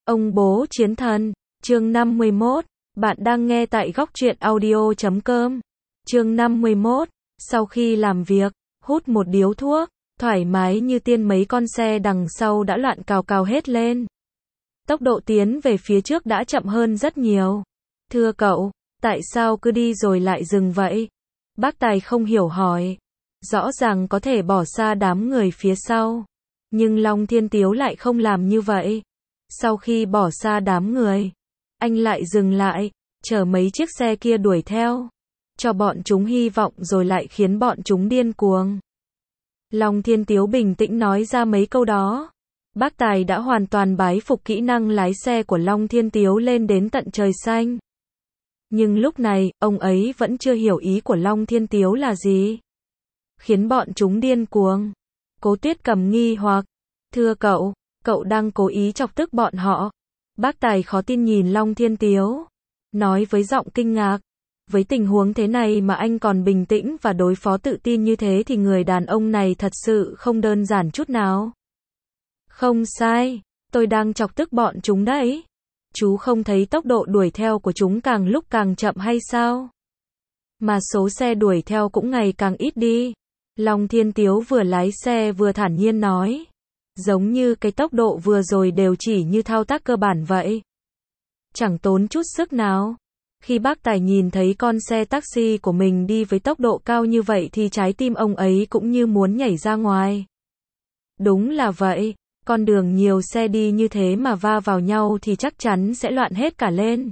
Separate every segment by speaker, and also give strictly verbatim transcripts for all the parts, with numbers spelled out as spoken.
Speaker 1: Ông bố chiến thần, chương năm mươi mốt, bạn đang nghe tại góc truyện audio chấm com. Chương năm mươi mốt, sau khi làm việc, hút một điếu thuốc, thoải mái như tiên mấy con xe đằng sau đã loạn cào cào hết lên. Tốc độ tiến về phía trước đã chậm hơn rất nhiều. Thưa cậu, tại sao cứ đi rồi lại dừng vậy? Bác Tài không hiểu hỏi. Rõ ràng có thể bỏ xa đám người phía sau. Nhưng Long Thiên Tiếu lại không làm như vậy. Sau khi bỏ xa đám người, anh lại dừng lại, chờ mấy chiếc xe kia đuổi theo. Cho bọn chúng hy vọng rồi lại khiến bọn chúng điên cuồng. Long Thiên Tiếu bình tĩnh nói ra mấy câu đó. Bác Tài đã hoàn toàn bái phục kỹ năng lái xe của Long Thiên Tiếu lên đến tận trời xanh. Nhưng lúc này, ông ấy vẫn chưa hiểu ý của Long Thiên Tiếu là gì. Khiến bọn chúng điên cuồng. Cố Tuyết Cầm nghi hoặc. Thưa cậu, cậu đang cố ý chọc tức bọn họ. Bác Tài khó tin nhìn Long Thiên Tiếu. Nói với giọng kinh ngạc. Với tình huống thế này mà anh còn bình tĩnh và đối phó tự tin như thế thì người đàn ông này thật sự không đơn giản chút nào. Không sai, tôi đang chọc tức bọn chúng đấy. Chú không thấy tốc độ đuổi theo của chúng càng lúc càng chậm hay sao? Mà số xe đuổi theo cũng ngày càng ít đi. Long Thiên Tiếu vừa lái xe vừa thản nhiên nói. Giống như cái tốc độ vừa rồi đều chỉ như thao tác cơ bản vậy. Chẳng tốn chút sức nào. Khi bác Tài nhìn thấy con xe taxi của mình đi với tốc độ cao như vậy thì trái tim ông ấy cũng như muốn nhảy ra ngoài. Đúng là vậy. Con đường nhiều xe đi như thế mà va vào nhau thì chắc chắn sẽ loạn hết cả lên.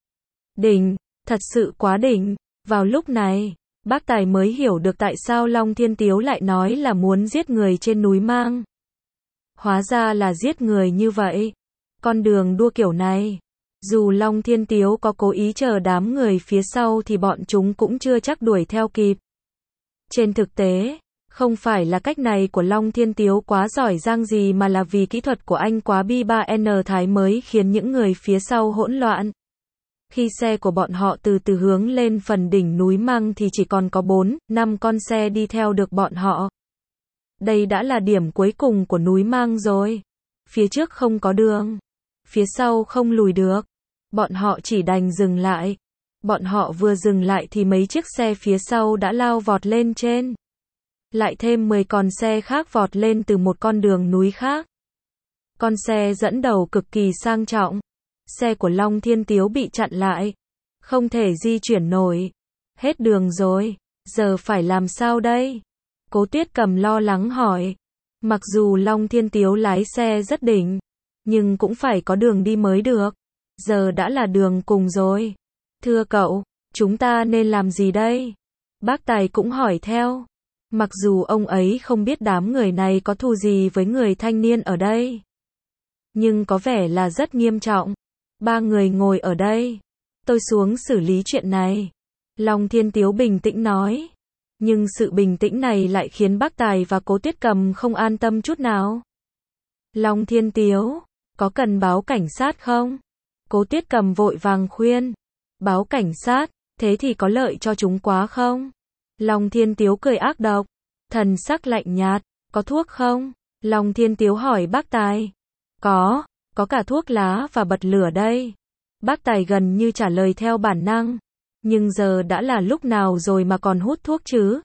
Speaker 1: Đỉnh, thật sự quá đỉnh. Vào lúc này, bác Tài mới hiểu được tại sao Long Thiên Tiếu lại nói là muốn giết người trên núi Mang. Hóa ra là giết người như vậy. Con đường đua kiểu này, dù Long Thiên Tiếu có cố ý chờ đám người phía sau thì bọn chúng cũng chưa chắc đuổi theo kịp. Trên thực tế, không phải là cách này của Long Thiên Tiếu quá giỏi giang gì mà là vì kỹ thuật của anh quá bi ba en thái mới khiến những người phía sau hỗn loạn. Khi xe của bọn họ từ từ hướng lên phần đỉnh núi Mang thì chỉ còn có bốn, năm con xe đi theo được bọn họ. Đây đã là điểm cuối cùng của núi Mang rồi. Phía trước không có đường. Phía sau không lùi được. Bọn họ chỉ đành dừng lại. Bọn họ vừa dừng lại thì mấy chiếc xe phía sau đã lao vọt lên trên. Lại thêm mười con xe khác vọt lên từ một con đường núi khác. Con xe dẫn đầu cực kỳ sang trọng. Xe của Long Thiên Tiếu bị chặn lại. Không thể di chuyển nổi. Hết đường rồi. Giờ phải làm sao đây? Cố Tuyết Cầm lo lắng hỏi. Mặc dù Long Thiên Tiếu lái xe rất đỉnh, nhưng cũng phải có đường đi mới được. Giờ đã là đường cùng rồi. Thưa cậu, chúng ta nên làm gì đây? Bác Tài cũng hỏi theo. Mặc dù ông ấy không biết đám người này có thù gì với người thanh niên ở đây. Nhưng có vẻ là rất nghiêm trọng. Ba người ngồi ở đây. Tôi xuống xử lý chuyện này. Long Thiên Tiếu bình tĩnh nói. Nhưng sự bình tĩnh này lại khiến bác Tài và Cố Tuyết Cầm không an tâm chút nào. Long Thiên Tiếu, có cần báo cảnh sát không? Cố Tuyết Cầm vội vàng khuyên. Báo cảnh sát, thế thì có lợi cho chúng quá không? Long Thiên Tiếu cười ác độc. Thần sắc lạnh nhạt, có thuốc không? Long Thiên Tiếu hỏi bác Tài. Có, có cả thuốc lá và bật lửa đây. Bác Tài gần như trả lời theo bản năng. Nhưng giờ đã là lúc nào rồi mà còn hút thuốc chứ?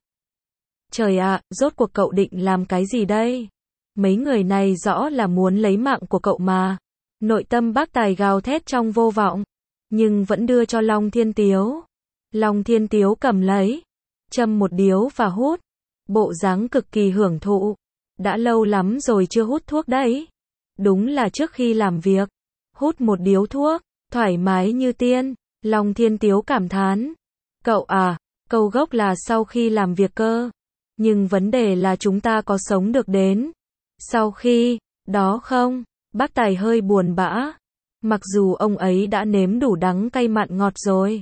Speaker 1: Trời ạ, rốt cuộc cậu định làm cái gì đây? Mấy người này rõ là muốn lấy mạng của cậu mà. Nội tâm bác Tài gào thét trong vô vọng. Nhưng vẫn đưa cho Long Thiên Tiếu. Long Thiên Tiếu cầm lấy. Châm một điếu và hút. Bộ dáng cực kỳ hưởng thụ. Đã lâu lắm rồi chưa hút thuốc đấy. Đúng là trước khi làm việc. Hút một điếu thuốc. Thoải mái như tiên. Long Thiên Tiếu cảm thán. Cậu à, câu gốc là sau khi làm việc cơ. Nhưng vấn đề là chúng ta có sống được đến sau khi đó không? Bác Tài hơi buồn bã. Mặc dù ông ấy đã nếm đủ đắng cay mặn ngọt rồi.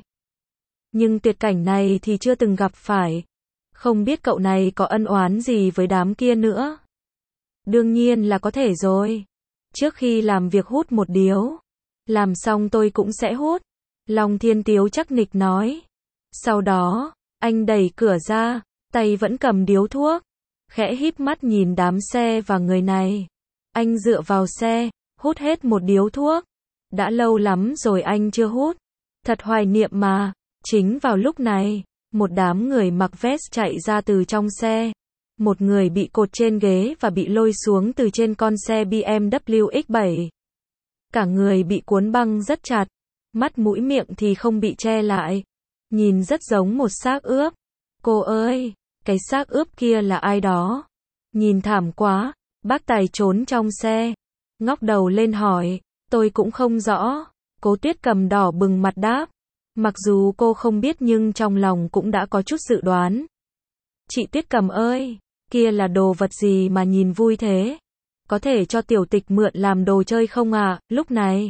Speaker 1: Nhưng tuyệt cảnh này thì chưa từng gặp phải. Không biết cậu này có ân oán gì với đám kia nữa. Đương nhiên là có thể rồi. Trước khi làm việc hút một điếu. Làm xong tôi cũng sẽ hút. Long Thiên Tiếu chắc nịch nói. Sau đó, anh đẩy cửa ra, tay vẫn cầm điếu thuốc. Khẽ híp mắt nhìn đám xe và người này. Anh dựa vào xe, hút hết một điếu thuốc. đã lâu lắm rồi anh chưa hút. Thật hoài niệm mà. Chính vào lúc này, một đám người mặc vest chạy ra từ trong xe. Một người bị cột trên ghế và bị lôi xuống từ trên con xe bê em vê ích bảy. Cả người bị cuốn băng rất chặt, mắt mũi miệng thì không bị che lại. Nhìn rất giống một xác ướp. Cô ơi, cái xác ướp kia là ai đó? Nhìn thảm quá, bác Tài trốn trong xe. Ngóc đầu lên hỏi, tôi cũng không rõ. Cố Tuyết Cầm đỏ bừng mặt đáp. Mặc dù cô không biết nhưng trong lòng cũng đã có chút dự đoán. Chị Tuyết Cầm ơi, kia là đồ vật gì mà nhìn vui thế? Có thể cho tiểu tịch mượn làm đồ chơi không ạ? À? Lúc này,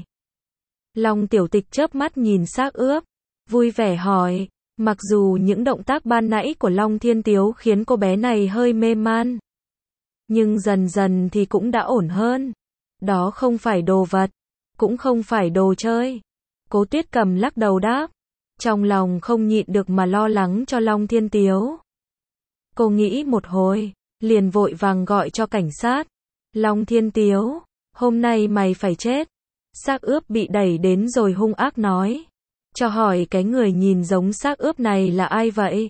Speaker 1: Long tiểu tịch chớp mắt nhìn xác ướp, vui vẻ hỏi. Mặc dù những động tác ban nãy của Long Thiên Tiếu khiến cô bé này hơi mê man, nhưng dần dần thì cũng đã ổn hơn. Đó không phải đồ vật, cũng không phải đồ chơi. Cố Tuyết Cầm lắc đầu đáp, trong lòng không nhịn được mà lo lắng cho Long Thiên Tiếu. Cô nghĩ một hồi, liền vội vàng gọi cho cảnh sát. Long Thiên Tiếu, hôm nay mày phải chết. Xác ướp bị đẩy đến rồi hung ác nói. Cho hỏi cái người nhìn giống xác ướp này là ai vậy?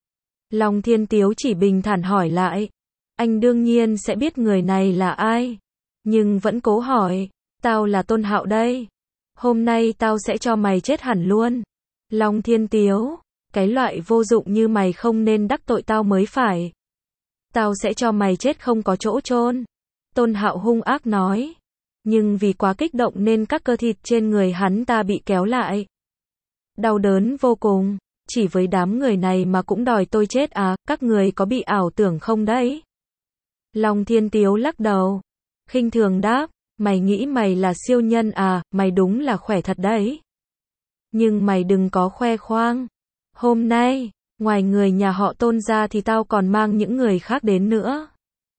Speaker 1: Long Thiên Tiếu chỉ bình thản hỏi lại. Anh đương nhiên sẽ biết người này là ai. Nhưng vẫn cố hỏi. Tao là Tôn Hạo đây. Hôm nay tao sẽ cho mày chết hẳn luôn. Long Thiên Tiếu, cái loại vô dụng như mày không nên đắc tội tao mới phải. Tao sẽ cho mày chết không có chỗ chôn. Tôn Hạo hung ác nói. Nhưng vì quá kích động nên các cơ thịt trên người hắn ta bị kéo lại. Đau đớn vô cùng. Chỉ với đám người này mà cũng đòi tôi chết à? Các người có bị ảo tưởng không đấy? Long Thiên Tiếu lắc đầu, khinh thường đáp. Mày nghĩ mày là siêu nhân à? Mày đúng là khỏe thật đấy. Nhưng mày đừng có khoe khoang. Hôm nay, ngoài người nhà họ Tôn ra thì tao còn mang những người khác đến nữa.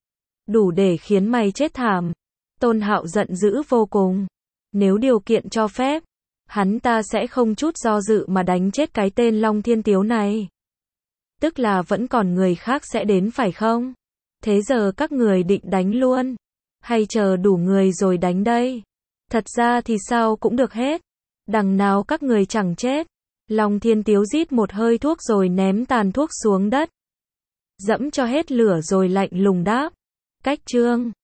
Speaker 1: Đủ để khiến mày chết thảm. Tôn Hạo giận dữ vô cùng. Nếu điều kiện cho phép, hắn ta sẽ không chút do dự mà đánh chết cái tên Long Thiên Tiếu này. Tức là vẫn còn người khác sẽ đến phải không? Thế giờ các người định đánh luôn? Hay chờ đủ người rồi đánh đây? Thật ra thì sao cũng được hết. Đằng nào các người chẳng chết. Long Thiên Tiếu rít một hơi thuốc rồi ném tàn thuốc xuống đất. Dẫm cho hết lửa rồi lạnh lùng đáp. Cách chương